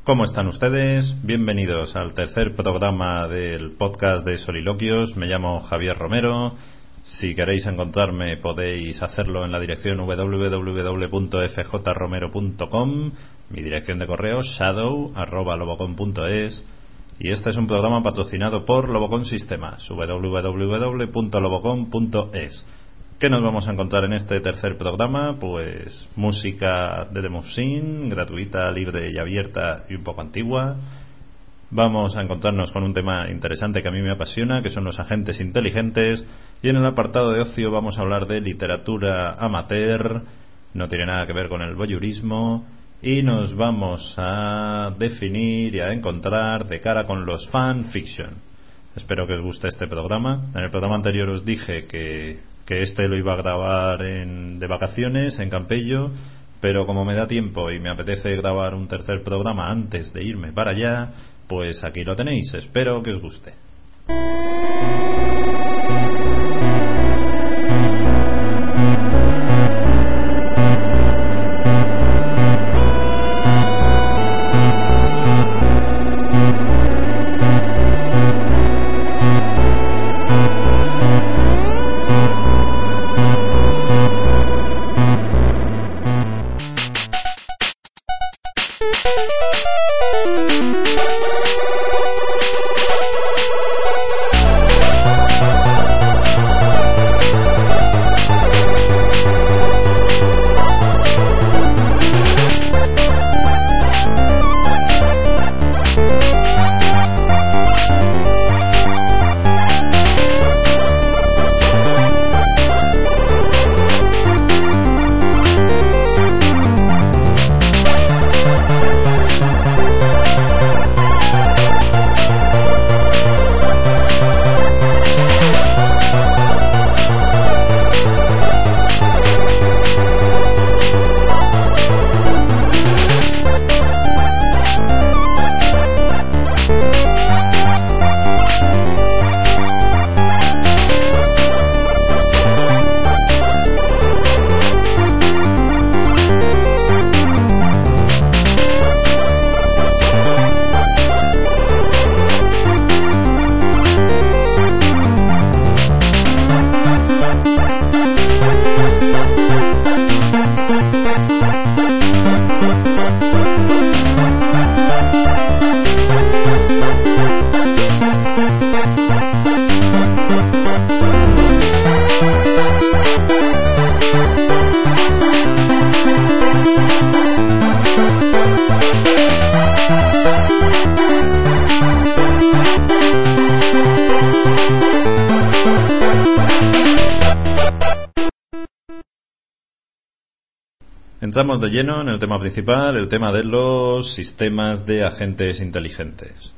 ¿Cómo están ustedes? Bienvenidos al tercer programa del podcast de Soliloquios. Me llamo Javier Romero. Si queréis encontrarme podéis hacerlo en la dirección www.fjromero.com, mi dirección de correo shadow@lobocon.es, y este es un programa patrocinado por Lobocon Sistemas, www.lobocon.es. ¿Qué nos vamos a encontrar en este tercer programa? Pues música de Demusin, gratuita, libre y abierta y un poco antigua. Vamos a encontrarnos con un tema interesante que a mí me apasiona, que son los agentes inteligentes. Y en el apartado de ocio vamos a hablar de literatura amateur, no tiene nada que ver con el voyeurismo. Y nos vamos a definir y a encontrar de cara con los fanfiction. Espero que os guste este programa. En el programa anterior os dije que este lo iba a grabar de vacaciones en Campello, pero como me da tiempo y me apetece grabar un tercer programa antes de irme para allá, pues aquí lo tenéis. Espero que os guste. Entramos de lleno en el tema principal, el tema de los sistemas de agentes inteligentes.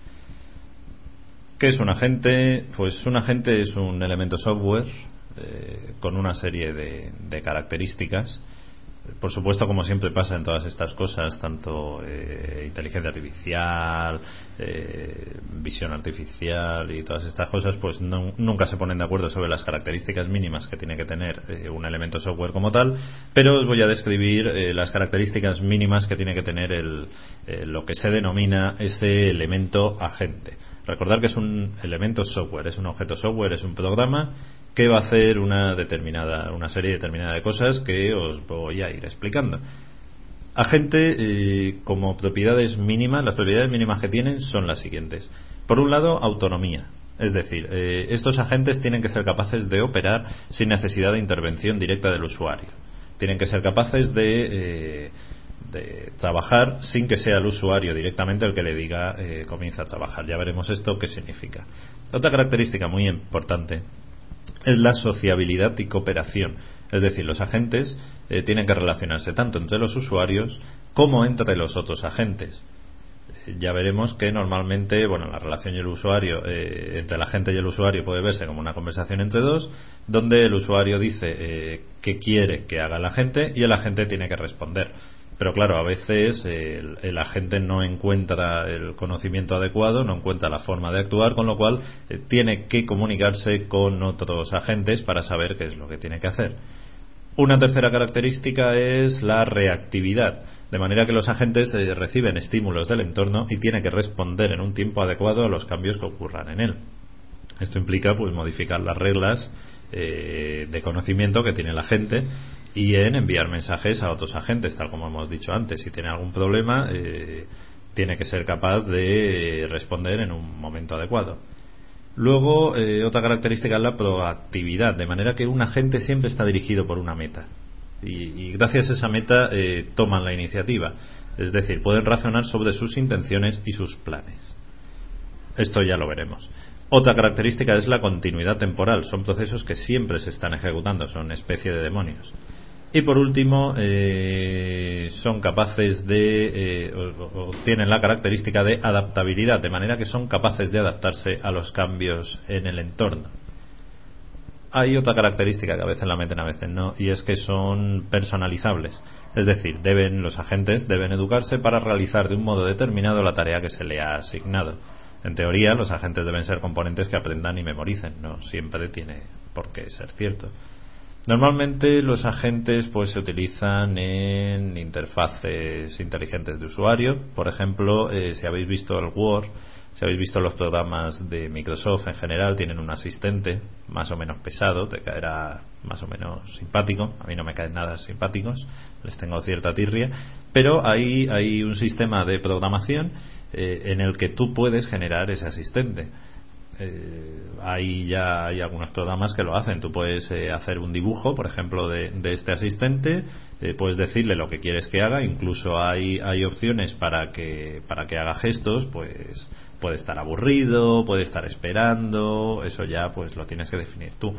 ¿Qué es un agente? Pues un agente es un elemento software con una serie de características. Por supuesto, como siempre pasa en todas estas cosas, tanto inteligencia artificial, visión artificial y todas estas cosas, pues nunca se ponen de acuerdo sobre las características mínimas que tiene que tener un elemento software como tal, pero os voy a describir las características mínimas que tiene que tener lo que se denomina ese elemento agente. Recordar que es un elemento software, es un objeto software, es un programa que va a hacer una serie determinada de cosas que os voy a ir explicando. Agente, como propiedades mínimas, las propiedades mínimas que tienen son las siguientes. Por un lado, autonomía. Es decir, estos agentes tienen que ser capaces de operar sin necesidad de intervención directa del usuario. Tienen que ser capaces de trabajar sin que sea el usuario directamente el que le diga comienza a trabajar. Ya veremos esto qué significa. Otra característica muy importante es la sociabilidad y cooperación. Es decir, los agentes tienen que relacionarse tanto entre los usuarios como entre los otros agentes. Ya veremos que normalmente, la relación y el usuario, entre el agente y el usuario puede verse como una conversación entre dos, donde el usuario dice qué quiere que haga el agente y el agente tiene que responder. Pero claro, a veces el agente no encuentra el conocimiento adecuado, no encuentra la forma de actuar, con lo cual tiene que comunicarse con otros agentes para saber qué es lo que tiene que hacer. Una tercera característica es la reactividad, de manera que los agentes reciben estímulos del entorno y tienen que responder en un tiempo adecuado a los cambios que ocurran en él. Esto implica pues modificar las reglas de conocimiento que tiene la gente y en enviar mensajes a otros agentes, tal como hemos dicho antes. Si tiene algún problema, tiene que ser capaz de responder en un momento adecuado. Luego, otra característica es la proactividad, de manera que un agente siempre está dirigido por una meta y gracias a esa meta toman la iniciativa, es decir, pueden razonar sobre sus intenciones y sus planes. Esto ya lo veremos. Otra característica es la continuidad temporal, son procesos que siempre se están ejecutando, son especie de demonios. Y por último, son capaces o tienen la característica de adaptabilidad, de manera que son capaces de adaptarse a los cambios en el entorno. Hay otra característica que a veces la meten, a veces no, y es que son personalizables. Es decir, los agentes deben educarse para realizar de un modo determinado la tarea que se le ha asignado. En teoría, los agentes deben ser componentes que aprendan y memoricen, no siempre tiene por qué ser cierto. Normalmente los agentes pues se utilizan en interfaces inteligentes de usuario. Por ejemplo, si habéis visto el Word, si habéis visto los programas de Microsoft en general, tienen un asistente más o menos pesado, te caerá más o menos simpático. A mí no me caen nada simpáticos, les tengo cierta tirria, pero hay un sistema de programación en el que tú puedes generar ese asistente. Ahí ya hay algunos programas que lo hacen. Tú puedes hacer un dibujo, por ejemplo, de este asistente, puedes decirle lo que quieres que haga, incluso hay opciones para que haga gestos, pues puede estar aburrido, puede estar esperando, eso ya pues lo tienes que definir tú.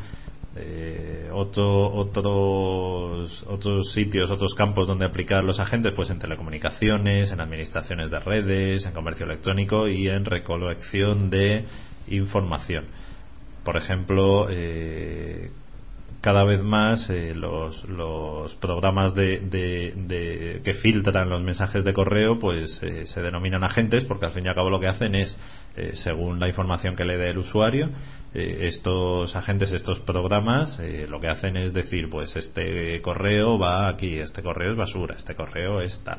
Otros sitios, otros campos donde aplicar los agentes, pues en telecomunicaciones, en administraciones de redes, en comercio electrónico y en recolección de información. Por ejemplo, cada vez más los programas que filtran los mensajes de correo pues se denominan agentes, porque al fin y al cabo lo que hacen es, según la información que le dé el usuario, estos agentes, estos programas lo que hacen es decir, pues este correo va aquí, este correo es basura, este correo es tal.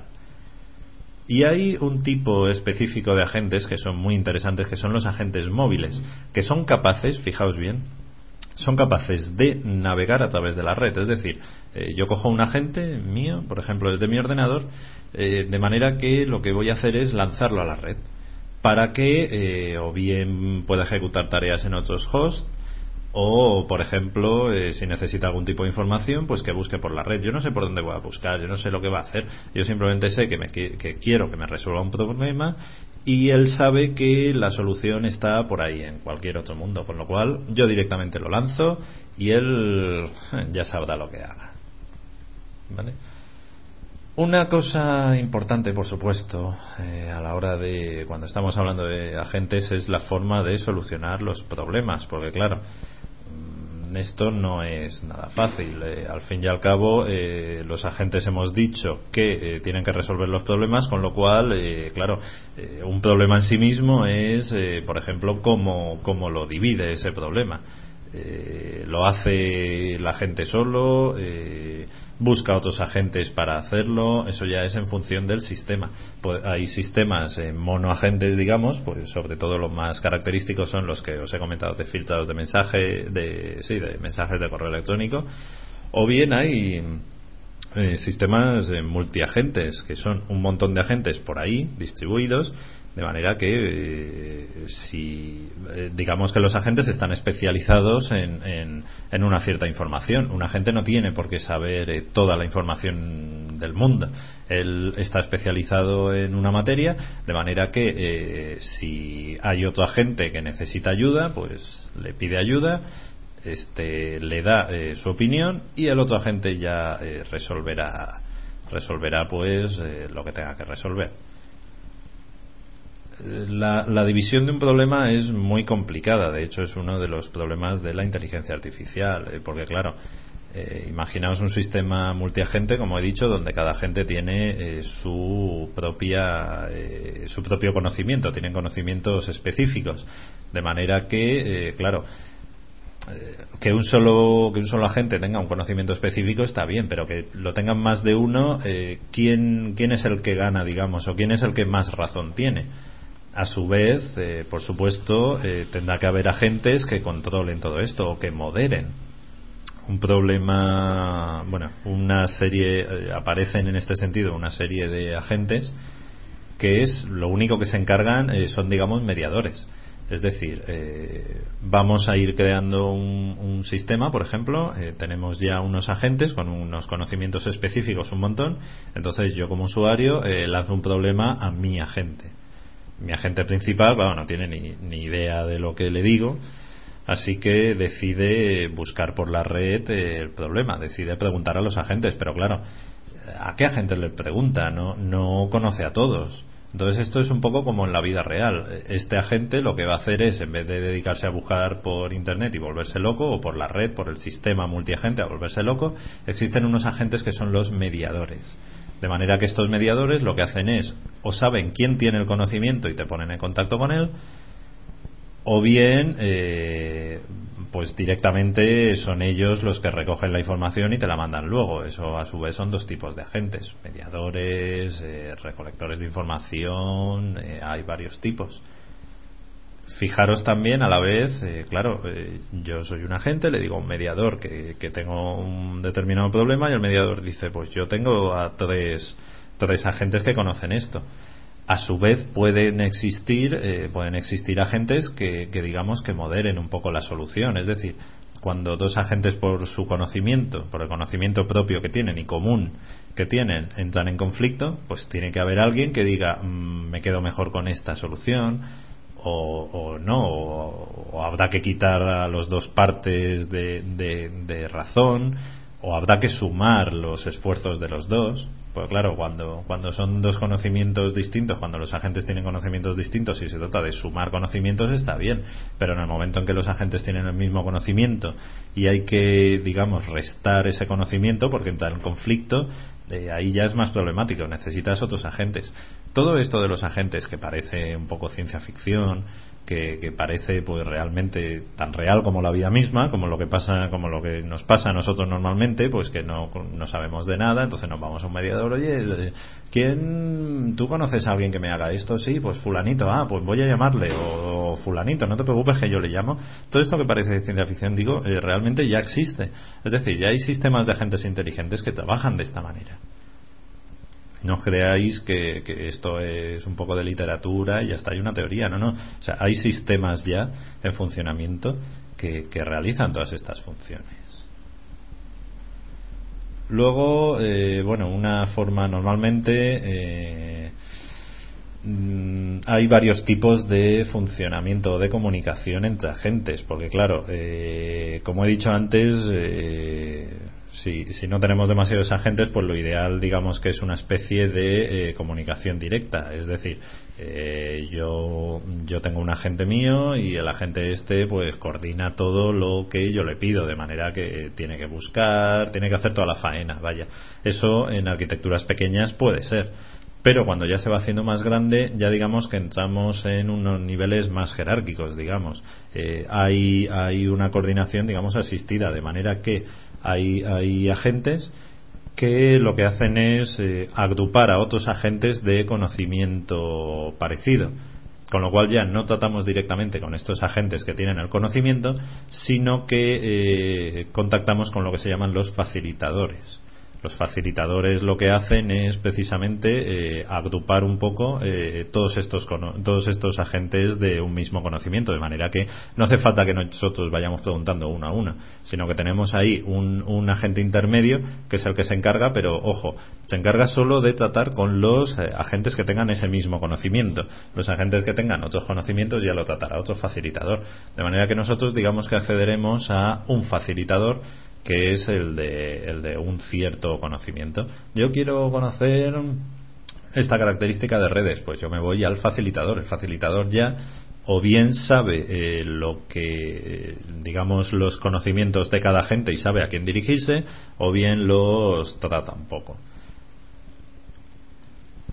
Y hay un tipo específico de agentes que son muy interesantes, que son los agentes móviles, que son capaces, fijaos bien, son capaces de navegar a través de la red. Es decir, yo cojo un agente mío, por ejemplo desde mi ordenador, de manera que lo que voy a hacer es lanzarlo a la red para que o bien pueda ejecutar tareas en otros hosts, o por ejemplo si necesita algún tipo de información, pues que busque por la red. Yo no sé por dónde voy a buscar, yo no sé lo que va a hacer, yo simplemente sé que quiero que me resuelva un problema y él sabe que la solución está por ahí en cualquier otro mundo, con lo cual yo directamente lo lanzo y él ya sabrá lo que haga. ¿Vale? Una cosa importante, por supuesto, a la hora de cuando estamos hablando de agentes, es la forma de solucionar los problemas, porque claro, esto no es nada fácil. Al fin y al cabo, los agentes hemos dicho que tienen que resolver los problemas, con lo cual, claro, un problema en sí mismo es, por ejemplo, cómo lo divide ese problema. Lo hace la gente solo, busca otros agentes para hacerlo, eso ya es en función del sistema. Pues hay sistemas monoagentes, digamos, pues sobre todo los más característicos son los que os he comentado, de filtrados de mensaje, de mensajes de correo electrónico, o bien hay sistemas multiagentes, que son un montón de agentes por ahí distribuidos, de manera que digamos que los agentes están especializados en una cierta información. Un agente no tiene por qué saber toda la información del mundo. Él está especializado en una materia, de manera que si hay otro agente que necesita ayuda, pues le pide ayuda, le da su opinión y el otro agente ya resolverá pues lo que tenga que resolver. La división de un problema es muy complicada. De hecho, es uno de los problemas de la inteligencia artificial, porque claro, imaginaos un sistema multiagente, como he dicho, donde cada agente tiene su propio conocimiento, tienen conocimientos específicos, de manera que claro, que un solo agente tenga un conocimiento específico está bien, pero que lo tengan más de uno, ¿quién es el que gana, digamos, o quién es el que más razón tiene? A su vez, por supuesto, tendrá que haber agentes que controlen todo esto o que moderen. Un problema, bueno, una serie, aparecen en este sentido una serie de agentes que es lo único que se encargan son, digamos, mediadores. Es decir, vamos a ir creando un sistema, por ejemplo, tenemos ya unos agentes con unos conocimientos específicos, un montón. Entonces yo como usuario lanzo un problema a mi agente. Mi agente principal, bueno, no tiene ni idea de lo que le digo, así que decide buscar por la red el problema, decide preguntar a los agentes, pero claro, ¿a qué agentes le pregunta? No conoce a todos. Entonces esto es un poco como en la vida real. Este agente lo que va a hacer es, en vez de dedicarse a buscar por internet y volverse loco, o por la red, por el sistema multiagente a volverse loco, existen unos agentes que son los mediadores. De manera que estos mediadores lo que hacen es, o saben quién tiene el conocimiento y te ponen en contacto con él, o bien pues directamente son ellos los que recogen la información y te la mandan luego. Eso a su vez son dos tipos de agentes: mediadores, recolectores de información, hay varios tipos. Fijaros también a la vez, claro, yo soy un agente, le digo a un mediador que tengo un determinado problema, y el mediador dice, pues yo tengo a tres agentes que conocen esto. A su vez pueden existir agentes que digamos que moderen un poco la solución. Es decir, cuando dos agentes por su conocimiento, por el conocimiento propio que tienen y común que tienen, entran en conflicto, pues tiene que haber alguien que diga, me quedo mejor con esta solución, o no, o habrá que quitar a las dos partes de razón, o habrá que sumar los esfuerzos de los dos. Pues claro, cuando son dos conocimientos distintos, cuando los agentes tienen conocimientos distintos y se trata de sumar conocimientos, está bien, pero en el momento en que los agentes tienen el mismo conocimiento y hay que, digamos, restar ese conocimiento porque entra en conflicto, ahí ya es más problemático, necesitas otros agentes. Todo esto de los agentes, que parece un poco ciencia ficción, que parece pues realmente tan real como la vida misma, como lo que nos pasa a nosotros normalmente, pues que no sabemos de nada, entonces nos vamos a un mediador, oye, ¿tú conoces a alguien que me haga esto? Sí, pues fulanito, pues voy a llamarle, o fulanito, no te preocupes que yo le llamo. Todo esto que parece de ciencia ficción, digo, realmente ya existe. Es decir, ya hay sistemas de agentes inteligentes que trabajan de esta manera. No os creáis que esto es un poco de literatura y ya está, hay una teoría, no. O sea, hay sistemas ya en funcionamiento que realizan todas estas funciones. Luego, una forma normalmente hay varios tipos de funcionamiento o de comunicación entre agentes, porque claro, como he dicho antes, si no tenemos demasiados agentes, pues lo ideal, digamos, que es una especie de comunicación directa. Es decir, yo tengo un agente mío y el agente pues coordina todo lo que yo le pido, de manera que tiene que buscar, tiene que hacer toda la faena, vaya. Eso en arquitecturas pequeñas puede ser, pero cuando ya se va haciendo más grande, ya digamos que entramos en unos niveles más jerárquicos, digamos. Hay una coordinación, digamos, asistida, de manera que hay agentes que lo que hacen es agrupar a otros agentes de conocimiento parecido, con lo cual ya no tratamos directamente con estos agentes que tienen el conocimiento, sino que contactamos con lo que se llaman los facilitadores. Los facilitadores lo que hacen es precisamente agrupar un poco todos estos agentes de un mismo conocimiento, de manera que no hace falta que nosotros vayamos preguntando uno a uno, sino que tenemos ahí un agente intermedio que es el que se encarga, pero ojo, se encarga solo de tratar con los agentes que tengan ese mismo conocimiento. Los agentes que tengan otros conocimientos ya lo tratará otro facilitador, de manera que nosotros digamos que accederemos a un facilitador que es el de un cierto conocimiento. Yo quiero conocer esta característica de redes, pues yo me voy al facilitador. El facilitador ya o bien sabe lo que, digamos, los conocimientos de cada agente y sabe a quién dirigirse, o bien los trata un poco.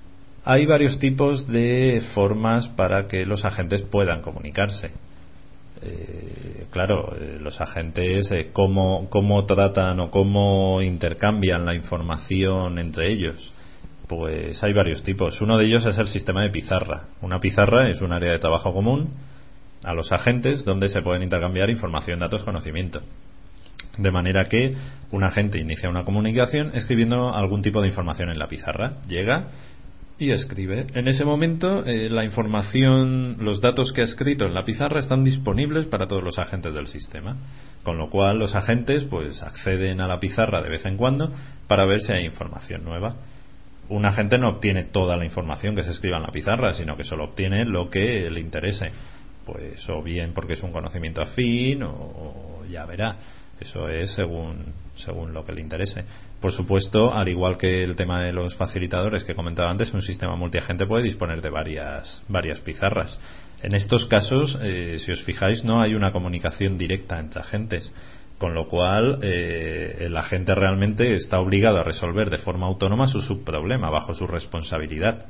Hay varios tipos de formas para que los agentes puedan comunicarse. Claro, los agentes, cómo tratan o cómo intercambian la información entre ellos. Pues hay varios tipos. Uno de ellos es el sistema de pizarra. Una pizarra es un área de trabajo común a los agentes donde se pueden intercambiar información, datos, conocimiento. De manera que un agente inicia una comunicación escribiendo algún tipo de información en la pizarra. Llega y escribe. En ese momento, la información, los datos que ha escrito en la pizarra están disponibles para todos los agentes del sistema. Con lo cual, los agentes pues acceden a la pizarra de vez en cuando para ver si hay información nueva. Un agente no obtiene toda la información que se escriba en la pizarra, sino que solo obtiene lo que le interese. Pues o bien porque es un conocimiento afín, o ya verá. Eso es según lo que le interese. Por supuesto, al igual que el tema de los facilitadores que comentaba antes, un sistema multiagente puede disponer de varias pizarras. En estos casos, si os fijáis, no hay una comunicación directa entre agentes, con lo cual el agente realmente está obligado a resolver de forma autónoma su subproblema bajo su responsabilidad.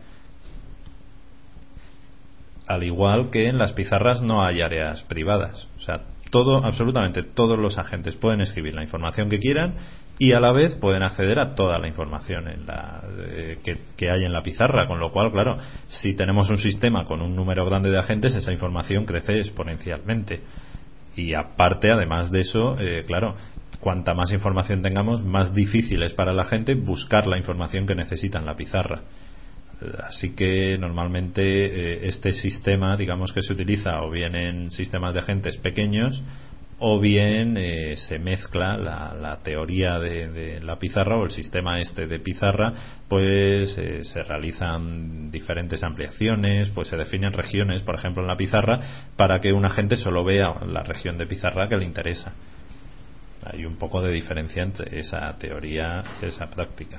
Al igual que en las pizarras no hay áreas privadas. O sea, absolutamente todos los agentes pueden escribir la información que quieran y a la vez pueden acceder a toda la información que hay en la pizarra, con lo cual, claro, si tenemos un sistema con un número grande de agentes, esa información crece exponencialmente. Y aparte, además de eso, claro, cuanta más información tengamos, más difícil es para la gente buscar la información que necesita en la pizarra. Así que normalmente este sistema, digamos que se utiliza o bien en sistemas de agentes pequeños o bien se mezcla la teoría de la pizarra o el sistema de pizarra, pues se realizan diferentes ampliaciones, pues se definen regiones, por ejemplo en la pizarra, para que un agente solo vea la región de pizarra que le interesa. Hay un poco de diferencia entre esa teoría y esa práctica.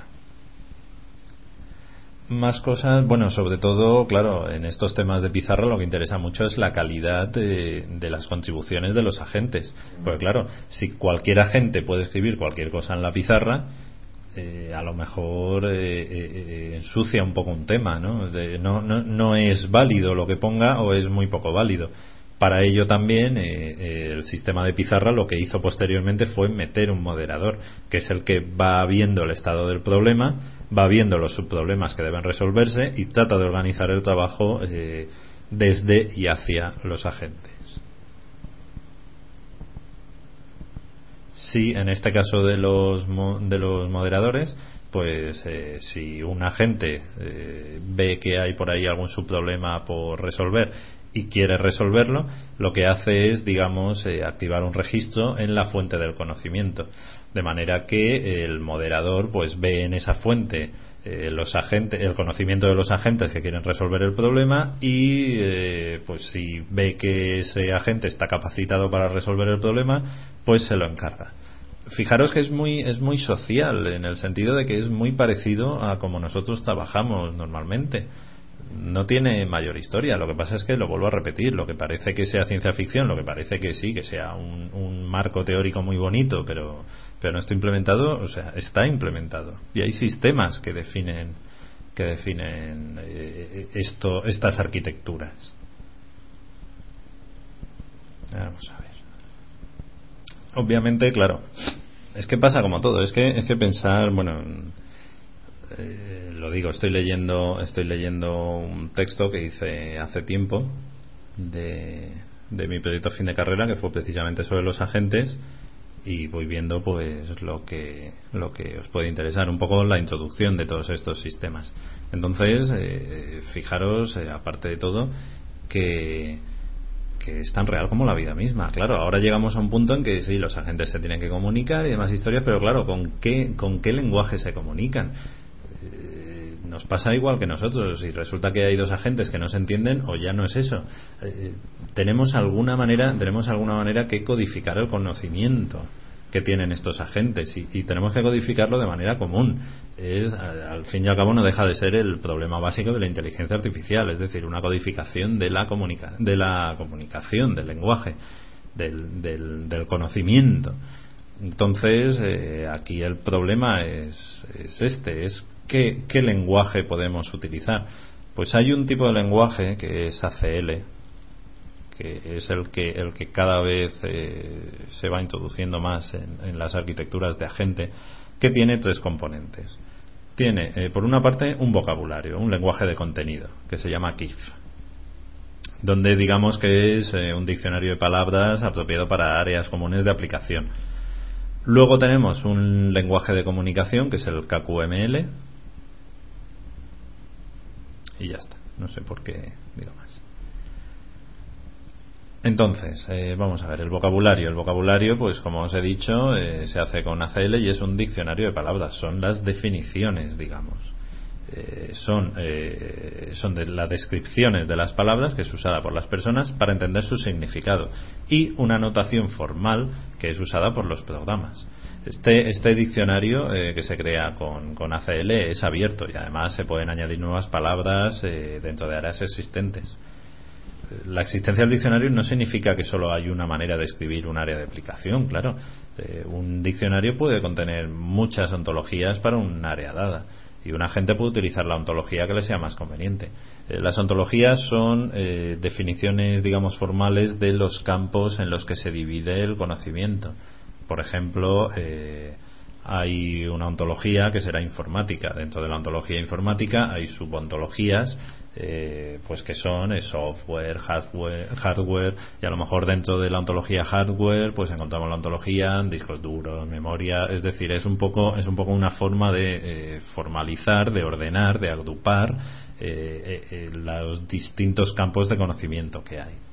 Más cosas, bueno, sobre todo, claro, en estos temas de pizarra lo que interesa mucho es la calidad de las contribuciones de los agentes. Porque claro, si cualquier agente puede escribir cualquier cosa en la pizarra, a lo mejor ensucia un poco un tema, ¿no? No es válido lo que ponga o es muy poco válido. Para ello también el sistema de pizarra lo que hizo posteriormente fue meter un moderador, que es el que va viendo el estado del problema, va viendo los subproblemas que deben resolverse y trata de organizar el trabajo desde y hacia los agentes. Sí, en este caso de los moderadores, pues si un agente ve que hay por ahí algún subproblema por resolver y quiere resolverlo, lo que hace es, digamos, activar un registro en la fuente del conocimiento, de manera que el moderador pues ve en esa fuente el conocimiento de los agentes que quieren resolver el problema y pues si ve que ese agente está capacitado para resolver el problema, pues se lo encarga. Fijaros que es muy social, en el sentido de que es muy parecido a como nosotros trabajamos normalmente. No tiene mayor historia. Lo que pasa es que, lo vuelvo a repetir, lo que parece que sea ciencia ficción, lo que parece que sí, que sea un marco teórico muy bonito, pero no está implementado, o sea, está implementado. Y hay sistemas que definen estas arquitecturas. Vamos a ver. Obviamente, claro, es que pasa como todo, es que pensar, bueno, lo digo, estoy leyendo un texto que hice hace tiempo de mi proyecto fin de carrera, que fue precisamente sobre los agentes, y voy viendo pues lo que os puede interesar, un poco la introducción de todos estos sistemas. Entonces, fijaros, aparte de todo, que es tan real como la vida misma. Claro, ahora llegamos a un punto en que sí, los agentes se tienen que comunicar y demás historias, pero claro, ¿con qué lenguaje se comunican? Nos pasa igual que nosotros. Si resulta que hay dos agentes que no se entienden, o ya no es eso, tenemos alguna manera que codificar el conocimiento que tienen estos agentes y tenemos que codificarlo de manera común. Al fin y al cabo no deja de ser el problema básico de la inteligencia artificial, es decir, una codificación de la comunicación, del lenguaje, del conocimiento. Entonces, aquí el problema es ¿qué lenguaje podemos utilizar? Pues hay un tipo de lenguaje que es ACL, que es el que cada vez se va introduciendo más en las arquitecturas de agente, que tiene 3 componentes. Tiene, por una parte, un vocabulario, un lenguaje de contenido, que se llama KIF, donde digamos que es un diccionario de palabras apropiado para áreas comunes de aplicación. Luego tenemos un lenguaje de comunicación, que es el KQML, y ya está, no sé por qué digo más. Entonces, vamos a ver, el vocabulario, pues como os he dicho, se hace con ACL y es un diccionario de palabras, son las definiciones, digamos. Son de las descripciones de las palabras que es usada por las personas para entender su significado, y una notación formal que es usada por los programas. Este diccionario que se crea con ACL es abierto y además se pueden añadir nuevas palabras dentro de áreas existentes. La existencia del diccionario no significa que solo hay una manera de escribir un área de aplicación, claro. Un diccionario puede contener muchas ontologías para un área dada, y un agente puede utilizar la ontología que le sea más conveniente. Las ontologías son definiciones, digamos, formales de los campos en los que se divide el conocimiento. Por ejemplo, hay una ontología que será informática. Dentro de la ontología informática hay subontologías, pues que son software, hardware, y a lo mejor dentro de la ontología hardware pues encontramos la ontología discos duros, memoria. Es decir, es un poco una forma de formalizar, de ordenar, de agrupar los distintos campos de conocimiento que hay.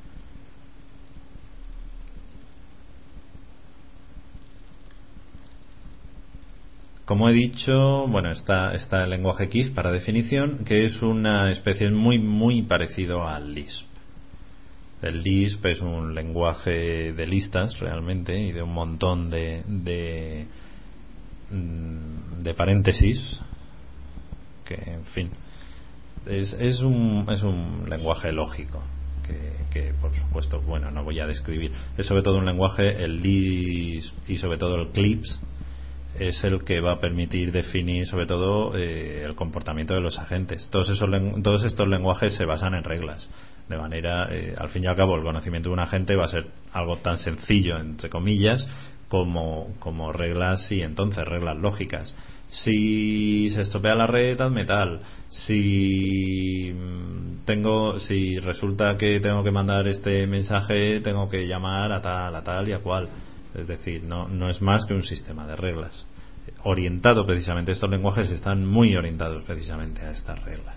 Como he dicho, bueno, está el lenguaje KIF para definición, que es una especie muy parecido al Lisp. El Lisp es un lenguaje de listas realmente y de un montón de paréntesis, que en fin es un lenguaje lógico que por supuesto, bueno, no voy a describir. Es sobre todo un lenguaje, el Lisp y sobre todo el CLIPS es el que va a permitir definir sobre todo el comportamiento de los agentes. Todos estos lenguajes se basan en reglas, de manera, al fin y al cabo, el conocimiento de un agente va a ser algo tan sencillo, entre comillas, como reglas, y entonces reglas lógicas. Si se estropea la red, hazme tal. Si resulta que tengo que mandar este mensaje, tengo que llamar a tal y a cual. Es decir, no es más que un sistema de reglas orientado precisamente. Estos lenguajes están muy orientados precisamente a estas reglas.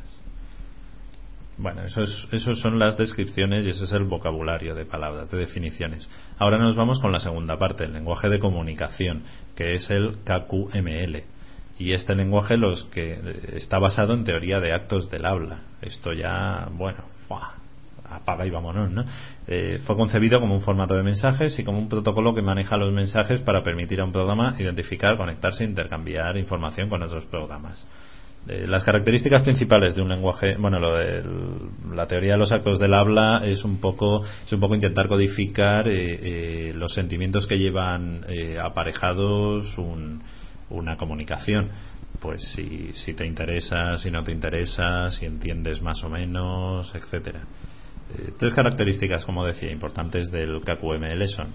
Bueno, esos son las descripciones y ese es el vocabulario de palabras, de definiciones. Ahora nos vamos con la segunda parte, el lenguaje de comunicación, que es el KQML. Y este lenguaje está basado en teoría de actos del habla. Esto ya, bueno, apaga y vámonos, ¿no? Fue concebido como un formato de mensajes y como un protocolo que maneja los mensajes para permitir a un programa identificar, conectarse e intercambiar información con otros programas. Las características principales de un lenguaje, bueno, la teoría de los actos del habla es un poco intentar codificar los sentimientos que llevan aparejados una comunicación. Pues si te interesa, si no te interesa, si entiendes más o menos, etcétera. 3 características, como decía, importantes del KQML son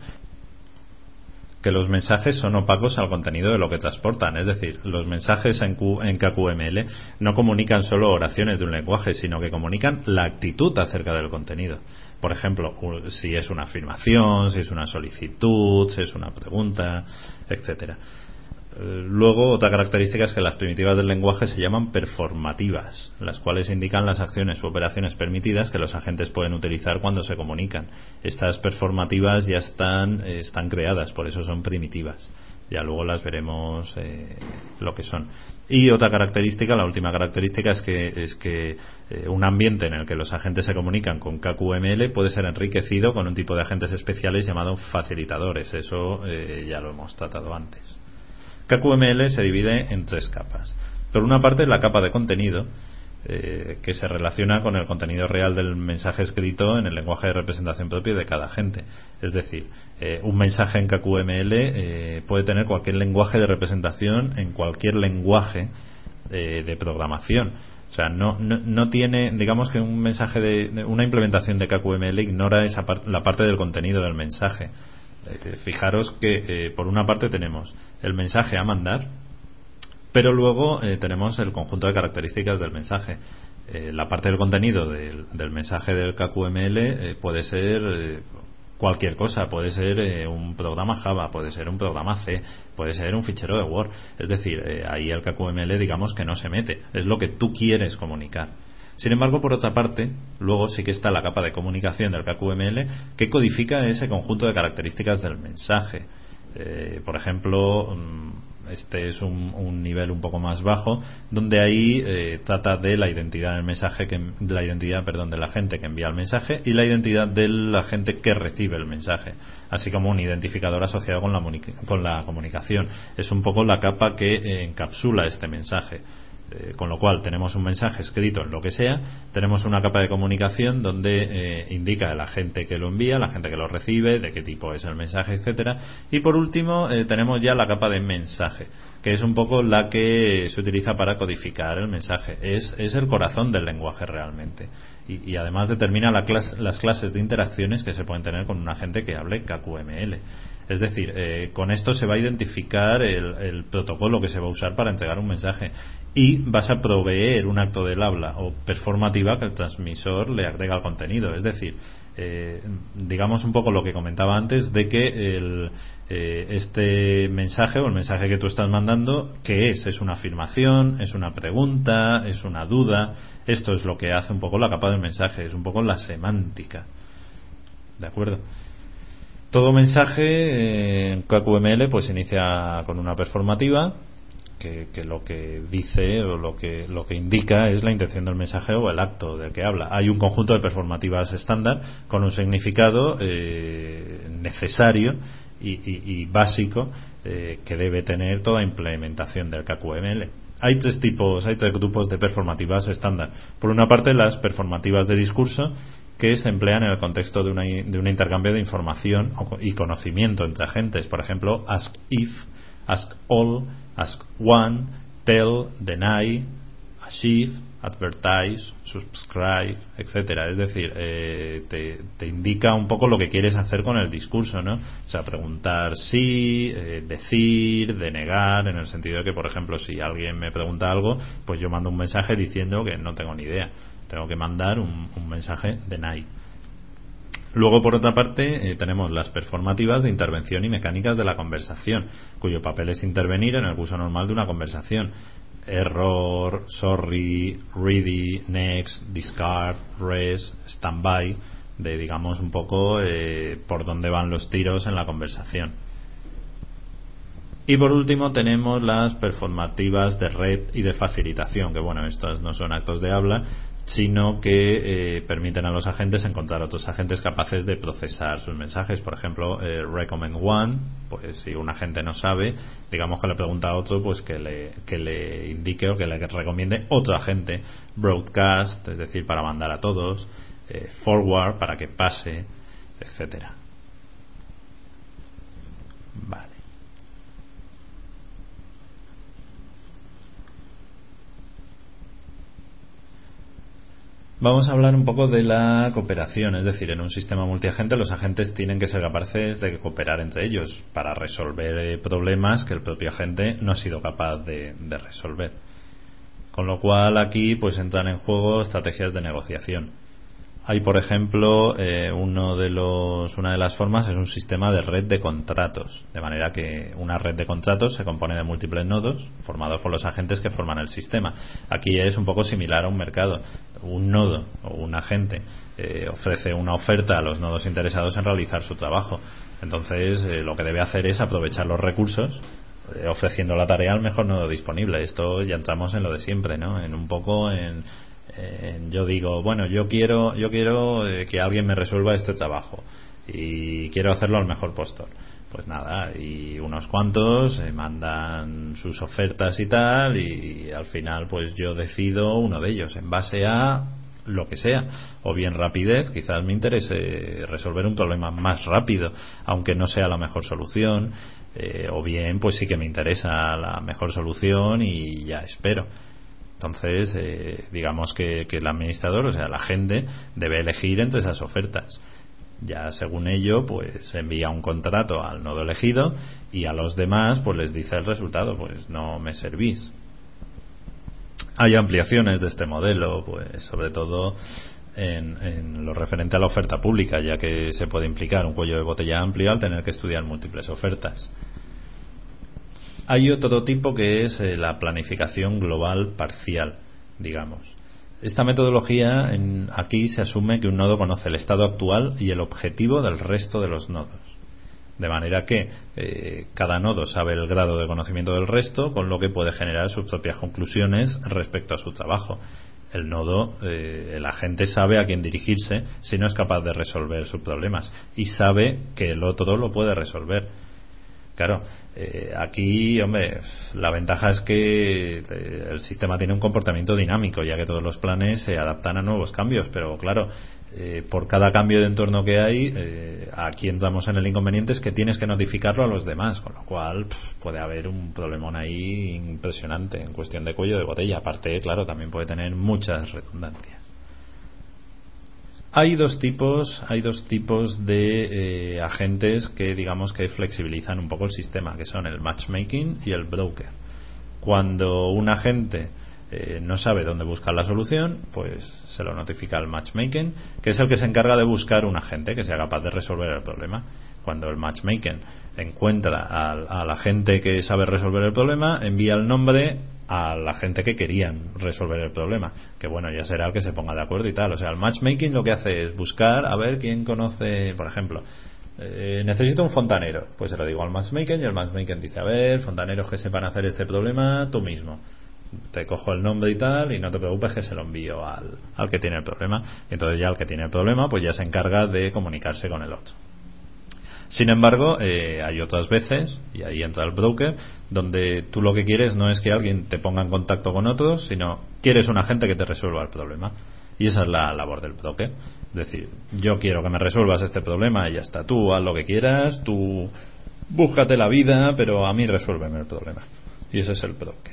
que los mensajes son opacos al contenido de lo que transportan. Es decir, los mensajes en KQML no comunican solo oraciones de un lenguaje, sino que comunican la actitud acerca del contenido. Por ejemplo, si es una afirmación, si es una solicitud, si es una pregunta, etcétera. Luego, otra característica es que las primitivas del lenguaje se llaman performativas, las cuales indican las acciones u operaciones permitidas que los agentes pueden utilizar cuando se comunican. Estas performativas ya están creadas, por eso son primitivas. Ya luego las veremos lo que son. Y otra característica, la última característica, es que un ambiente en el que los agentes se comunican con KQML puede ser enriquecido con un tipo de agentes especiales llamados facilitadores. Eso ya lo hemos tratado antes. KQML se divide en 3 capas. Por una parte, la capa de contenido, que se relaciona con el contenido real del mensaje escrito en el lenguaje de representación propio de cada agente. Es decir, un mensaje en KQML puede tener cualquier lenguaje de representación en cualquier lenguaje de programación. O sea, no tiene, digamos que un mensaje una implementación de KQML ignora la parte del contenido del mensaje. Fijaros que por una parte tenemos el mensaje a mandar, pero luego tenemos el conjunto de características del mensaje. La parte del contenido del mensaje del KQML puede ser cualquier cosa, puede ser un programa Java, puede ser un programa C, puede ser un fichero de Word. Es decir, ahí el KQML digamos que no se mete, es lo que tú quieres comunicar. Sin embargo, por otra parte, luego sí que está la capa de comunicación del KQML que codifica ese conjunto de características del mensaje. Por ejemplo, este es un nivel un poco más bajo, donde ahí trata de la identidad del mensaje, de la gente que envía el mensaje y la identidad de la gente que recibe el mensaje, así como un identificador asociado con la comunicación. Es un poco la capa que encapsula este mensaje. Con lo cual tenemos un mensaje escrito en lo que sea, tenemos una capa de comunicación donde indica la gente que lo envía, la gente que lo recibe, de qué tipo es el mensaje, etcétera, y por último tenemos ya la capa de mensaje, que es un poco la que se utiliza para codificar el mensaje. Es el corazón del lenguaje realmente, y además determina las clases de interacciones que se pueden tener con un agente que hable KQML. Es decir, con esto se va a identificar el protocolo que se va a usar para entregar un mensaje, y vas a proveer un acto del habla o performativa que el transmisor le agrega al contenido. Es decir, digamos un poco lo que comentaba antes de que este mensaje o el mensaje que tú estás mandando, ¿qué es? ¿Es una afirmación? ¿Es una pregunta? ¿Es una duda? Esto es lo que hace un poco la capa del mensaje, es un poco la semántica. ¿De acuerdo? Todo mensaje en KQML pues inicia con una performativa que lo que dice o lo que indica es la intención del mensaje o el acto del que habla. Hay un conjunto de performativas estándar con un significado necesario y básico que debe tener toda implementación del KQML. Hay tres grupos de performativas estándar. Por una parte, las performativas de discurso, que se emplean en el contexto de un intercambio de información y conocimiento entre agentes. Por ejemplo, ask if, ask all, ask one, tell, deny, achieve, advertise, subscribe, etcétera. Es decir, te indica un poco lo que quieres hacer con el discurso, ¿no? O sea, preguntar sí, decir, denegar, en el sentido de que, por ejemplo, si alguien me pregunta algo, pues yo mando un mensaje diciendo que no tengo ni idea. Tengo que mandar un mensaje deny. Luego, por otra parte, tenemos las performativas de intervención y mecánicas de la conversación, cuyo papel es intervenir en el uso normal de una conversación. Error, sorry, ready, next, discard, res, standby, de digamos un poco por dónde van los tiros en la conversación. Y por último tenemos las performativas de red y de facilitación, que bueno, estos no son actos de habla, sino que permiten a los agentes encontrar otros agentes capaces de procesar sus mensajes. Por ejemplo, recommend one, pues si un agente no sabe, digamos que le pregunta a otro, pues que le indique o que le recomiende otro agente. Broadcast, es decir, para mandar a todos. Forward, para que pase, etcétera. Vale. Vamos a hablar un poco de la cooperación, es decir, en un sistema multiagente los agentes tienen que ser capaces de cooperar entre ellos para resolver problemas que el propio agente no ha sido capaz de resolver. Con lo cual aquí pues entran en juego estrategias de negociación. Hay, por ejemplo, una de las formas es un sistema de red de contratos, de manera que una red de contratos se compone de múltiples nodos formados por los agentes que forman el sistema. Aquí es un poco similar a un mercado. Un nodo o un agente ofrece una oferta a los nodos interesados en realizar su trabajo. Entonces, lo que debe hacer es aprovechar los recursos ofreciendo la tarea al mejor nodo disponible. Esto ya entramos en lo de siempre, ¿no? Yo digo, bueno, yo quiero que alguien me resuelva este trabajo y quiero hacerlo al mejor postor. Pues nada, y unos cuantos mandan sus ofertas y tal, y al final pues yo decido uno de ellos en base a lo que sea, o bien rapidez, quizás me interese resolver un problema más rápido aunque no sea la mejor solución, o bien pues sí que me interesa la mejor solución y ya espero. Entonces, digamos que el administrador, o sea, la gente, debe elegir entre esas ofertas. Ya según ello, pues envía un contrato al nodo elegido y a los demás pues les dice el resultado, pues no me servís. Hay ampliaciones de este modelo, pues sobre todo en lo referente a la oferta pública, ya que se puede implicar un cuello de botella amplio al tener que estudiar múltiples ofertas. Hay otro tipo que es la planificación global parcial, digamos. Esta metodología, aquí se asume que un nodo conoce el estado actual y el objetivo del resto de los nodos. De manera que cada nodo sabe el grado de conocimiento del resto, con lo que puede generar sus propias conclusiones respecto a su trabajo. El nodo, el agente sabe a quién dirigirse si no es capaz de resolver sus problemas y sabe que el otro lo puede resolver. Claro, aquí, hombre, la ventaja es que el sistema tiene un comportamiento dinámico, ya que todos los planes se adaptan a nuevos cambios, pero claro, por cada cambio de entorno que hay, aquí entramos en el inconveniente, es que tienes que notificarlo a los demás, con lo cual puede haber un problemón ahí impresionante en cuestión de cuello de botella. Aparte, claro, también puede tener muchas redundancias. Hay dos tipos de agentes que digamos que flexibilizan un poco el sistema, que son el matchmaking y el broker. Cuando un agente no sabe dónde buscar la solución, pues se lo notifica al matchmaking, que es el que se encarga de buscar un agente que sea capaz de resolver el problema. Cuando el matchmaking encuentra al agente que sabe resolver el problema, envía el nombre a la gente que querían resolver el problema, que bueno, ya será el que se ponga de acuerdo y tal. O sea, el matchmaking lo que hace es buscar a ver quién conoce, por ejemplo, necesito un fontanero, pues se lo digo al matchmaking y el matchmaking dice, a ver, fontaneros que sepan hacer este problema, tú mismo te cojo el nombre y tal, y no te preocupes que se lo envío al que tiene el problema. Y entonces ya el que tiene el problema pues ya se encarga de comunicarse con el otro. Sin embargo, hay otras veces, y ahí entra el broker, donde tú lo que quieres no es que alguien te ponga en contacto con otros, sino quieres un agente que te resuelva el problema. Y esa es la labor del broker. Es decir, yo quiero que me resuelvas este problema y ya está. Tú haz lo que quieras, tú búscate la vida, pero a mí resuélveme el problema. Y ese es el broker.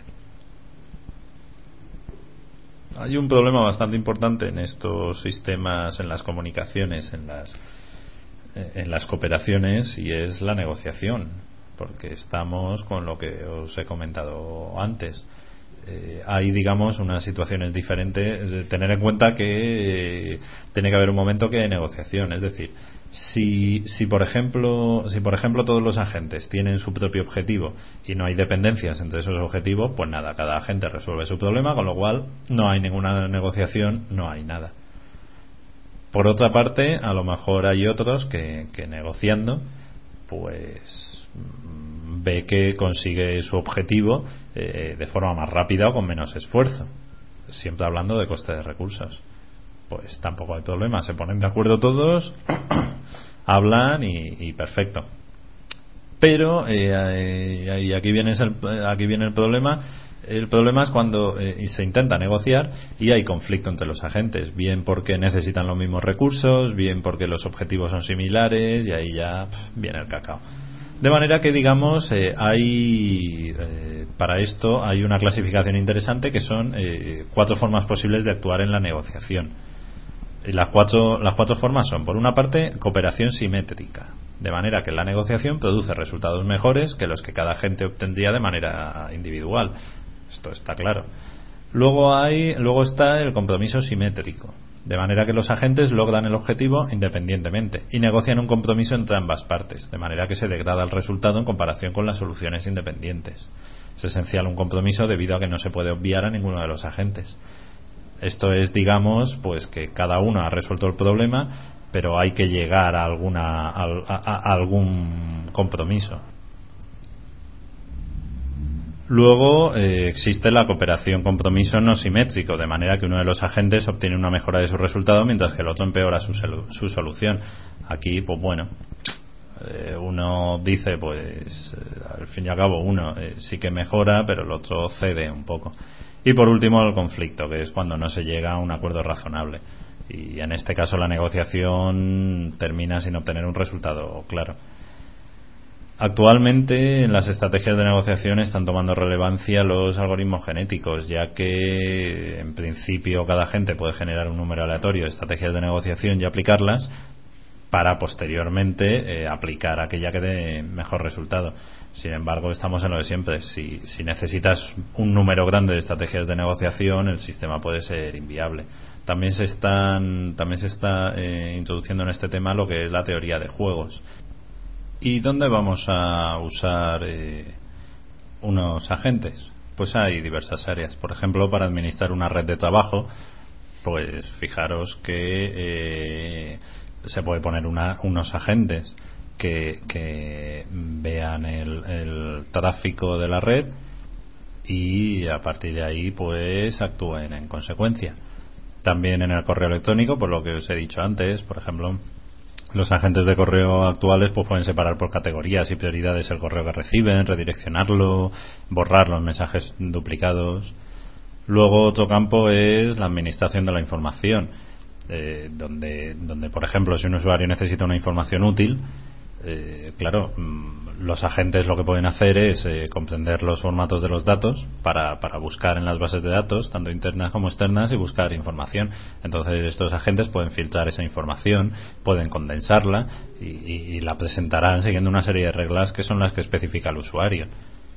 Hay un problema bastante importante en estos sistemas, en las comunicaciones, en las cooperaciones, y es la negociación, porque estamos con lo que os he comentado antes. Hay, digamos, unas situaciones diferentes. De tener en cuenta que tiene que haber un momento que hay negociación. Es decir, si por ejemplo todos los agentes tienen su propio objetivo y no hay dependencias entre esos objetivos, pues nada, cada agente resuelve su problema, con lo cual no hay ninguna negociación, no hay nada. Por otra parte, a lo mejor hay otros que negociando pues ve que consigue su objetivo de forma más rápida o con menos esfuerzo, siempre hablando de coste de recursos. Pues tampoco hay problema, se ponen de acuerdo todos, hablan y perfecto. Pero y aquí viene el problema. El problema es cuando se intenta negociar y hay conflicto entre los agentes, bien porque necesitan los mismos recursos, bien porque los objetivos son similares, y ahí ya viene el cacao. De manera que, digamos, para esto hay una clasificación interesante, que son 4 formas posibles de actuar en la negociación. Y las cuatro formas son: por una parte, cooperación simétrica, de manera que la negociación produce resultados mejores que los que cada agente obtendría de manera individual. Esto está claro. Luego está el compromiso simétrico, de manera que los agentes logran el objetivo independientemente y negocian un compromiso entre ambas partes, de manera que se degrada el resultado en comparación con las soluciones independientes. Es esencial un compromiso debido a que no se puede obviar a ninguno de los agentes. Esto es, digamos, pues que cada uno ha resuelto el problema, pero hay que llegar a algún compromiso. Luego existe la cooperación compromiso no simétrico, de manera que uno de los agentes obtiene una mejora de su resultado mientras que el otro empeora su solución. Aquí, pues bueno, uno dice, pues al fin y al cabo uno sí que mejora, pero el otro cede un poco. Y por último, el conflicto, que es cuando no se llega a un acuerdo razonable, y en este caso la negociación termina sin obtener un resultado claro. Actualmente en las estrategias de negociación están tomando relevancia los algoritmos genéticos, ya que en principio cada agente puede generar un número aleatorio de estrategias de negociación y aplicarlas para posteriormente aplicar aquella que dé mejor resultado. Sin embargo, estamos en lo de siempre. Si necesitas un número grande de estrategias de negociación, el sistema puede ser inviable. También se está introduciendo en este tema lo que es la teoría de juegos. ¿Y dónde vamos a usar unos agentes? Pues hay diversas áreas. Por ejemplo, para administrar una red de trabajo, pues fijaros que se puede poner unos agentes que vean el tráfico de la red y a partir de ahí pues actúen en consecuencia. También en el correo electrónico, por lo que os he dicho antes, por ejemplo, los agentes de correo actuales pues pueden separar por categorías y prioridades el correo que reciben, redireccionarlo, borrar los mensajes duplicados. Luego otro campo es la administración de la información, donde por ejemplo si un usuario necesita una información útil, claro, los agentes lo que pueden hacer es comprender los formatos de los datos para buscar en las bases de datos, tanto internas como externas, y buscar información. Entonces estos agentes pueden filtrar esa información, pueden condensarla y la presentarán siguiendo una serie de reglas que son las que especifica el usuario.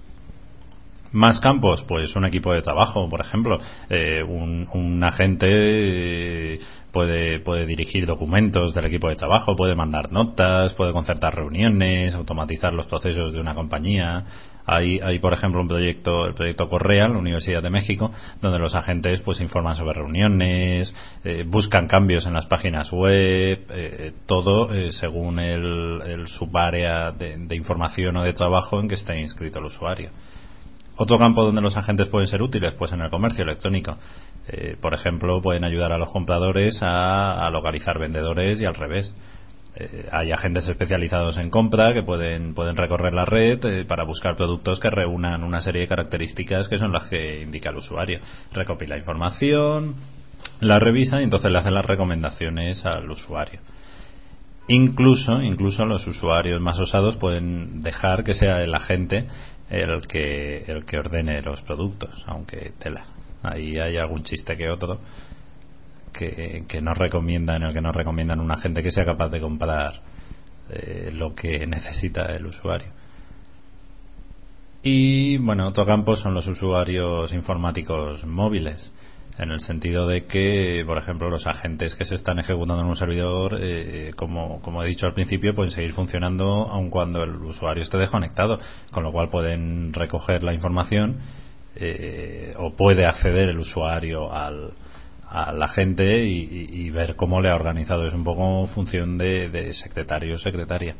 Más campos, pues un equipo de trabajo, por ejemplo, un agente puede dirigir documentos del equipo de trabajo, puede mandar notas, puede concertar reuniones, automatizar los procesos de una compañía. Hay por ejemplo, el proyecto Correa en la Universidad de México, donde los agentes pues informan sobre reuniones, buscan cambios en las páginas web, todo según el subárea de información o de trabajo en que esté inscrito el usuario. Otro campo donde los agentes pueden ser útiles, pues en el comercio electrónico. Por ejemplo, pueden ayudar a los compradores a localizar vendedores y al revés. Hay agentes especializados en compra que pueden recorrer la red para buscar productos que reúnan una serie de características que son las que indica el usuario. Recopila información, la revisa y entonces le hacen las recomendaciones al usuario. Incluso los usuarios más osados pueden dejar que sea el agente el que ordene los productos, aunque tela. Ahí hay algún chiste que otro que no recomiendan, en el que no recomiendan un agente que sea capaz de comprar lo que necesita el usuario. Y bueno, otro campo son los usuarios informáticos móviles, en el sentido de que, por ejemplo, los agentes que se están ejecutando en un servidor, como he dicho al principio, pueden seguir funcionando aun cuando el usuario esté desconectado, con lo cual pueden recoger la información o puede acceder el usuario al agente y ver cómo le ha organizado. Es un poco función de secretario o secretaria.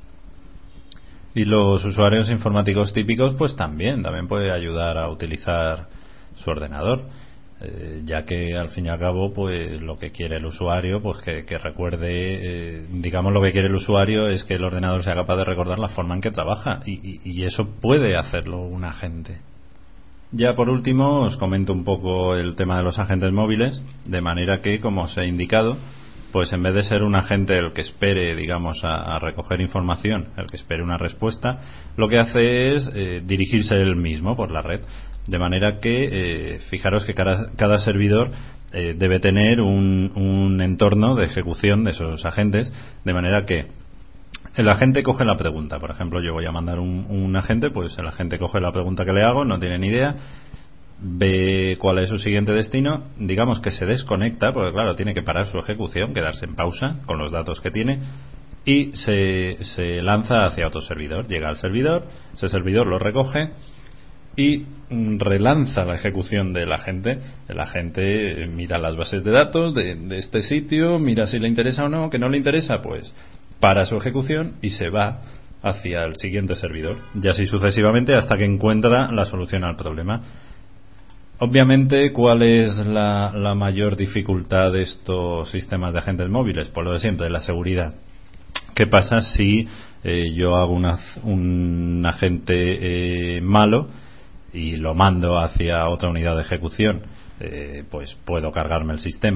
Y los usuarios informáticos típicos pues también puede ayudar a utilizar su ordenador, ya que al fin y al cabo pues lo que quiere el usuario, pues que recuerde, digamos, lo que quiere el usuario es que el ordenador sea capaz de recordar la forma en que trabaja, y eso puede hacerlo un agente. Ya por último os comento un poco el tema de los agentes móviles, de manera que, como os he indicado, pues en vez de ser un agente el que espere, digamos, a recoger información, el que espere una respuesta, lo que hace es dirigirse él mismo por la red. De manera que fijaros que cada servidor debe tener un entorno de ejecución de esos agentes, de manera que el agente coge la pregunta. Por ejemplo, yo voy a mandar un agente, pues el agente coge la pregunta que le hago, no tiene ni idea, ve cuál es su siguiente destino, digamos que se desconecta, porque claro, tiene que parar su ejecución, quedarse en pausa con los datos que tiene, y se lanza hacia otro servidor. Llega al servidor, ese servidor lo recoge y relanza la ejecución del agente. El agente mira las bases de datos de este sitio, mira si le interesa o no, que no le interesa, pues para su ejecución y se va hacia el siguiente servidor, y así sucesivamente hasta que encuentra la solución al problema. Obviamente, ¿cuál es la mayor dificultad de estos sistemas de agentes móviles? Pues lo de siempre, la seguridad. ¿Qué pasa si yo hago un agente malo y lo mando hacia otra unidad de ejecución? Pues puedo cargarme el sistema.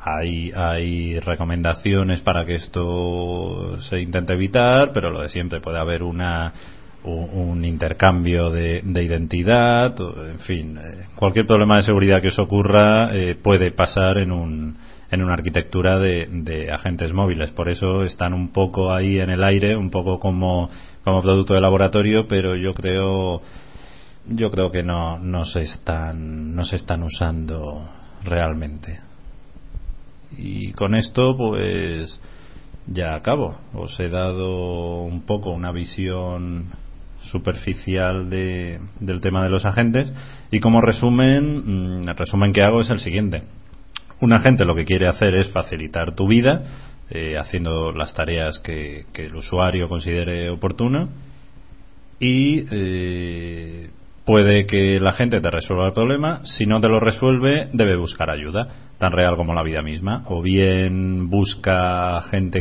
hay recomendaciones para que esto se intente evitar, pero lo de siempre, puede haber un intercambio de identidad, en fin, cualquier problema de seguridad que os ocurra puede pasar en una arquitectura de agentes móviles. Por eso están un poco ahí en el aire, un poco como producto de laboratorio, pero yo creo que no se están usando realmente. Y con esto pues ya acabo. Os he dado un poco una visión superficial del tema de los agentes, y como resumen, el resumen que hago es el siguiente. Un agente lo que quiere hacer es facilitar tu vida, haciendo las tareas que el usuario considere oportuno, y puede que la gente te resuelva el problema. Si no te lo resuelve, debe buscar ayuda, tan real como la vida misma. O bien busca agentes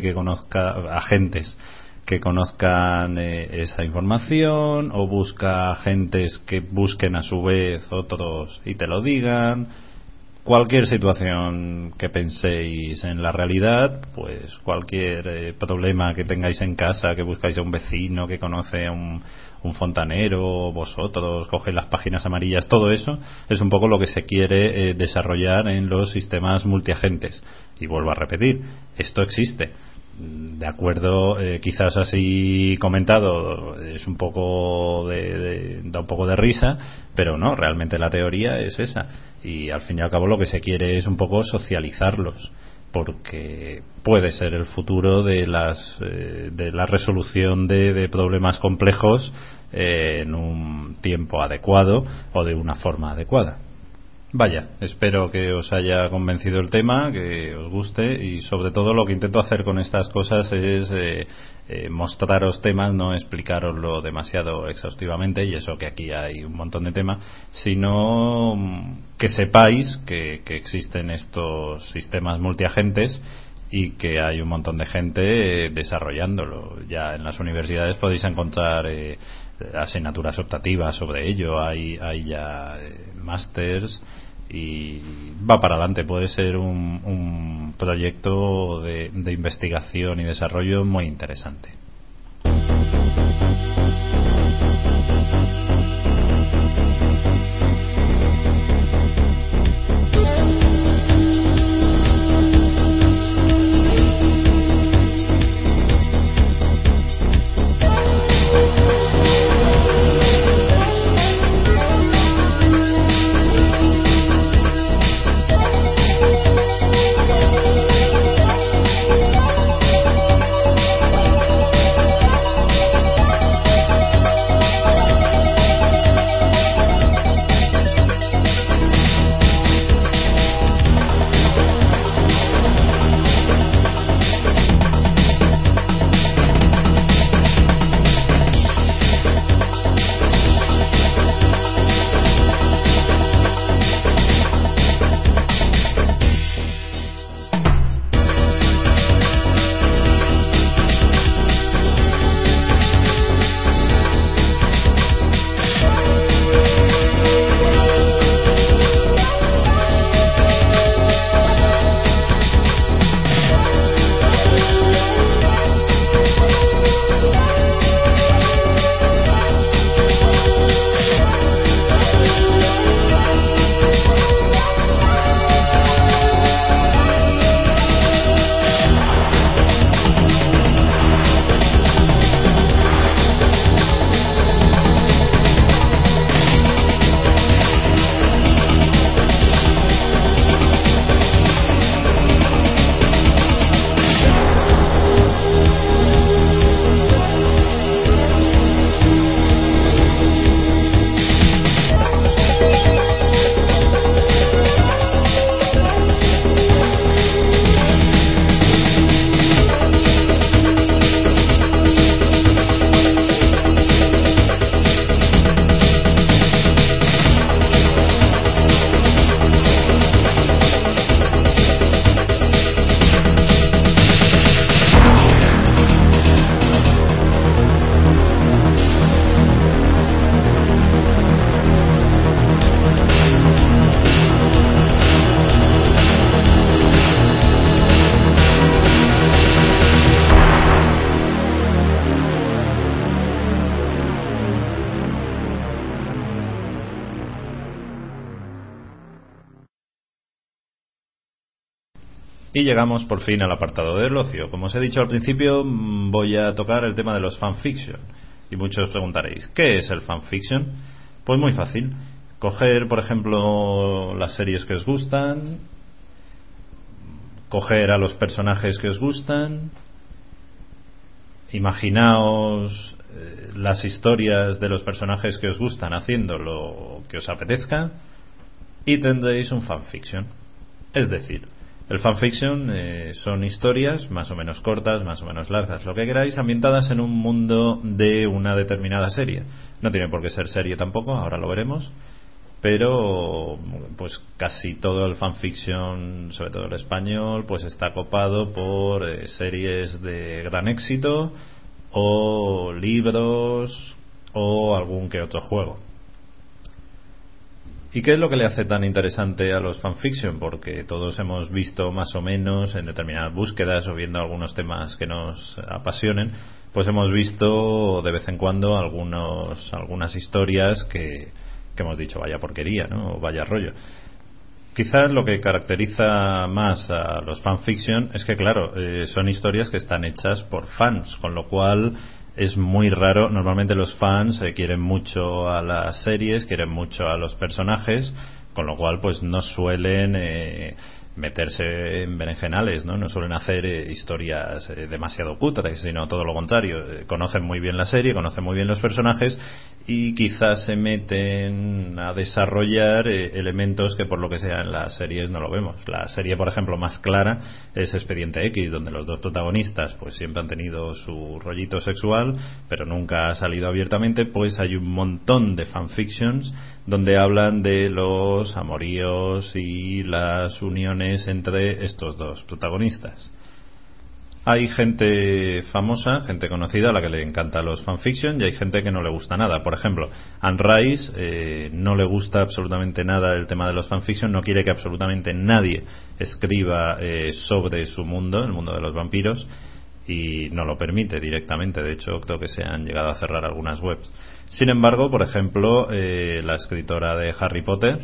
que conozcan esa información, o busca agentes que busquen a su vez otros y te lo digan. Cualquier situación que penséis en la realidad, pues cualquier problema que tengáis en casa, que buscáis a un vecino que conoce a un fontanero, vosotros cogéis las páginas amarillas, todo eso es un poco lo que se quiere desarrollar en los sistemas multiagentes. Y vuelvo a repetir, esto existe. De acuerdo, quizás así comentado es un poco da un poco de risa, pero no, realmente la teoría es esa, y al fin y al cabo lo que se quiere es un poco socializarlos, porque puede ser el futuro de la resolución de problemas complejos en un tiempo adecuado o de una forma adecuada. Vaya, espero que os haya convencido el tema, que os guste, y sobre todo lo que intento hacer con estas cosas es mostraros temas, no explicaroslo demasiado exhaustivamente, y eso que aquí hay un montón de temas, sino que sepáis que existen estos sistemas multiagentes y que hay un montón de gente desarrollándolo. Ya en las universidades podéis encontrar asignaturas optativas sobre ello, hay ya másters, y va para adelante. Puede ser un proyecto de investigación y desarrollo muy interesante. Y llegamos por fin al apartado del ocio. Como os he dicho al principio, voy a tocar el tema de los fanfiction. Y muchos os preguntaréis, ¿qué es el fanfiction? Pues muy fácil. Coger, por ejemplo, las series que os gustan, coger a los personajes que os gustan, imaginaos las historias de los personajes que os gustan haciendo lo que os apetezca y tendréis un fanfiction. Es decir, el fanfiction son historias más o menos cortas, más o menos largas, lo que queráis, ambientadas en un mundo de una determinada serie. No tiene por qué ser serie tampoco, ahora lo veremos, pero pues casi todo el fanfiction, sobre todo el español, pues está copado por series de gran éxito o libros o algún que otro juego. ¿Y qué es lo que le hace tan interesante a los fanfiction? Porque todos hemos visto más o menos en determinadas búsquedas o viendo algunos temas que nos apasionen, pues hemos visto de vez en cuando algunas historias que hemos dicho vaya porquería, ¿no? O vaya rollo. Quizás lo que caracteriza más a los fanfiction es que, claro, son historias que están hechas por fans, con lo cual es muy raro. Normalmente los fans quieren mucho a las series, quieren mucho a los personajes, con lo cual pues no suelen meterse en berenjenales, no suelen hacer historias demasiado cutres, sino todo lo contrario. Conocen muy bien la serie, conocen muy bien los personajes y quizás se meten a desarrollar elementos que por lo que sea en las series no lo vemos. La serie, por ejemplo, más clara es Expediente X, donde los dos protagonistas pues siempre han tenido su rollito sexual, pero nunca ha salido abiertamente. Pues hay un montón de fanfictions donde hablan de los amoríos y las uniones entre estos dos protagonistas. Hay gente famosa, gente conocida a la que le encantan los fanfiction y hay gente que no le gusta nada. Por ejemplo, Anne Rice no le gusta absolutamente nada el tema de los fanfiction, no quiere que absolutamente nadie escriba sobre su mundo, el mundo de los vampiros, y no lo permite directamente. De hecho, creo que se han llegado a cerrar algunas webs. Sin embargo, por ejemplo, la escritora de Harry Potter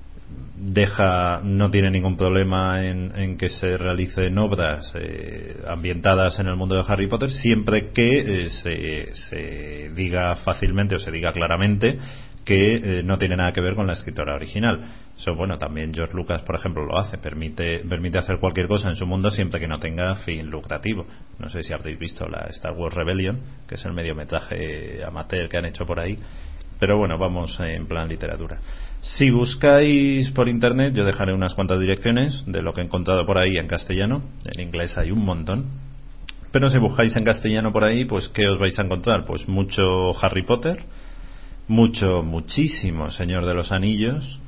no tiene ningún problema en que se realicen obras ambientadas en el mundo de Harry Potter, siempre que se diga fácilmente o se diga claramente que no tiene nada que ver con la escritora original. Eso, bueno, también George Lucas, por ejemplo, lo hace, permite hacer cualquier cosa en su mundo siempre que no tenga fin lucrativo. No sé si habréis visto la Star Wars Rebellion, que es el mediometraje amateur que han hecho por ahí, pero bueno, vamos en plan literatura. Si buscáis por internet, yo dejaré unas cuantas direcciones de lo que he encontrado por ahí en castellano. En inglés hay un montón, pero si buscáis en castellano por ahí, pues ¿qué os vais a encontrar? Pues mucho Harry Potter, muchísimo Señor de los Anillos,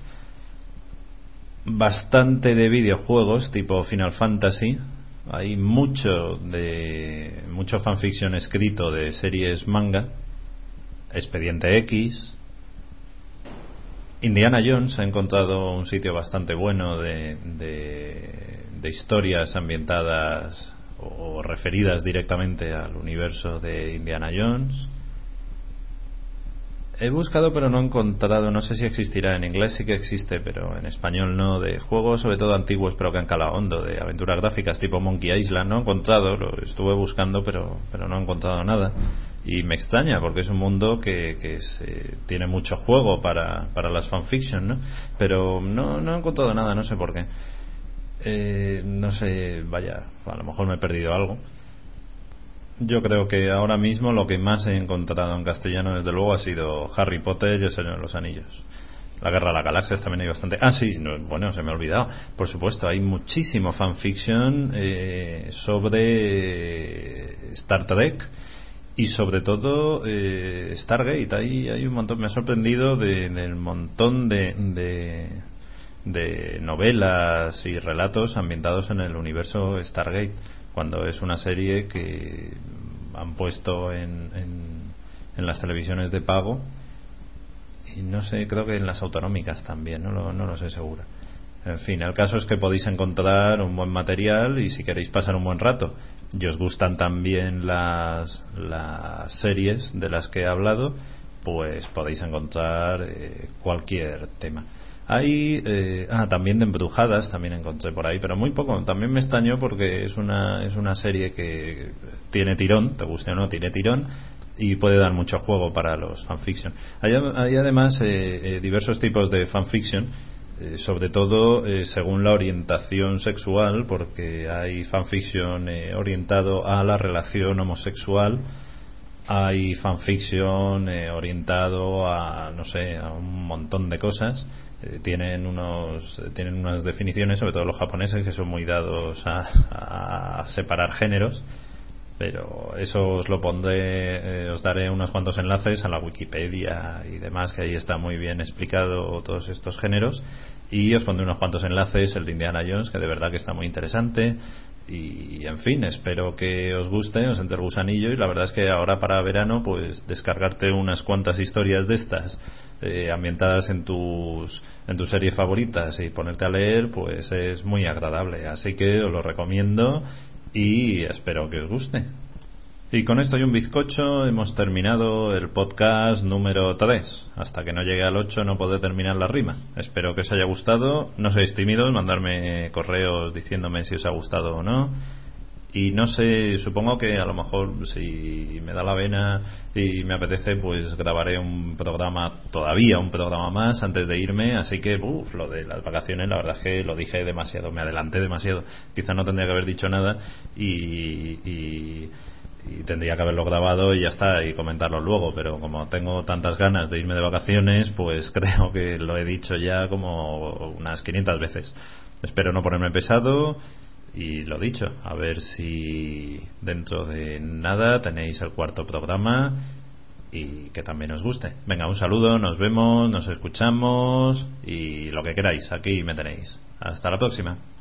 bastante de videojuegos tipo Final Fantasy. Hay mucho fanfiction escrito de series manga, Expediente X, Indiana Jones. Ha encontrado un sitio bastante bueno de historias ambientadas o referidas directamente al universo de Indiana Jones. He buscado pero no he encontrado, no sé si existirá en inglés, sí que existe, pero en español no, de juegos sobre todo antiguos pero que han calado hondo, de aventuras gráficas tipo Monkey Island. No he encontrado, lo estuve buscando pero no he encontrado nada, y me extraña porque es un mundo que tiene mucho juego para las fanfiction, ¿no? Pero no he encontrado nada, no sé por qué. No sé, vaya, a lo mejor me he perdido algo. Yo creo que ahora mismo lo que más he encontrado en castellano, desde luego, ha sido Harry Potter y el Señor de los Anillos. La Guerra de las Galaxias también hay bastante. Sí, bueno, se me ha olvidado. Por supuesto, hay muchísimo fanfiction sobre Star Trek y sobre todo Stargate. Hay un montón. Me ha sorprendido del montón de novelas y relatos ambientados en el universo Stargate, cuando es una serie que han puesto en las televisiones de pago, y no sé, creo que en las autonómicas también, no lo sé seguro. En fin, el caso es que podéis encontrar un buen material, y si queréis pasar un buen rato y os gustan también las series de las que he hablado, pues podéis encontrar cualquier tema. Hay también de embrujadas, también encontré por ahí, pero muy poco. También me extrañó porque es una serie que tiene tirón, te guste o no, tiene tirón, y puede dar mucho juego para los fanfiction. Hay además diversos tipos de fanfiction, sobre todo según la orientación sexual, porque hay fanfiction orientado a la relación homosexual, hay fanfiction orientado a, no sé, a un montón de cosas. Tienen unas definiciones, sobre todo los japoneses, que son muy dados a separar géneros, pero eso os lo pondré, os daré unos cuantos enlaces a la Wikipedia y demás, que ahí está muy bien explicado todos estos géneros, y os pondré unos cuantos enlaces, el de Indiana Jones, que de verdad que está muy interesante. Y en fin, espero que os guste, os entre el gusanillo, y la verdad es que ahora para verano pues descargarte unas cuantas historias de estas ambientadas en tus series favoritas y ponerte a leer, pues es muy agradable, así que os lo recomiendo y espero que os guste. Y con esto y un bizcocho hemos terminado el podcast número 3. Hasta que no llegue al 8 no podré terminar la rima. Espero que os haya gustado. No seáis tímidos, mandarme correos diciéndome si os ha gustado o no. Y no sé, supongo que a lo mejor si me da la vena y me apetece, pues grabaré un programa más antes de irme. Así que, lo de las vacaciones, la verdad es que lo dije demasiado, me adelanté demasiado. Quizá no tendría que haber dicho nada y tendría que haberlo grabado y ya está, y comentarlo luego, pero como tengo tantas ganas de irme de vacaciones, pues creo que lo he dicho ya como unas 500 veces. Espero no ponerme pesado y lo dicho, a ver si dentro de nada tenéis el 4º programa y que también os guste. Venga, un saludo, nos vemos, nos escuchamos y lo que queráis, aquí me tenéis. Hasta la próxima.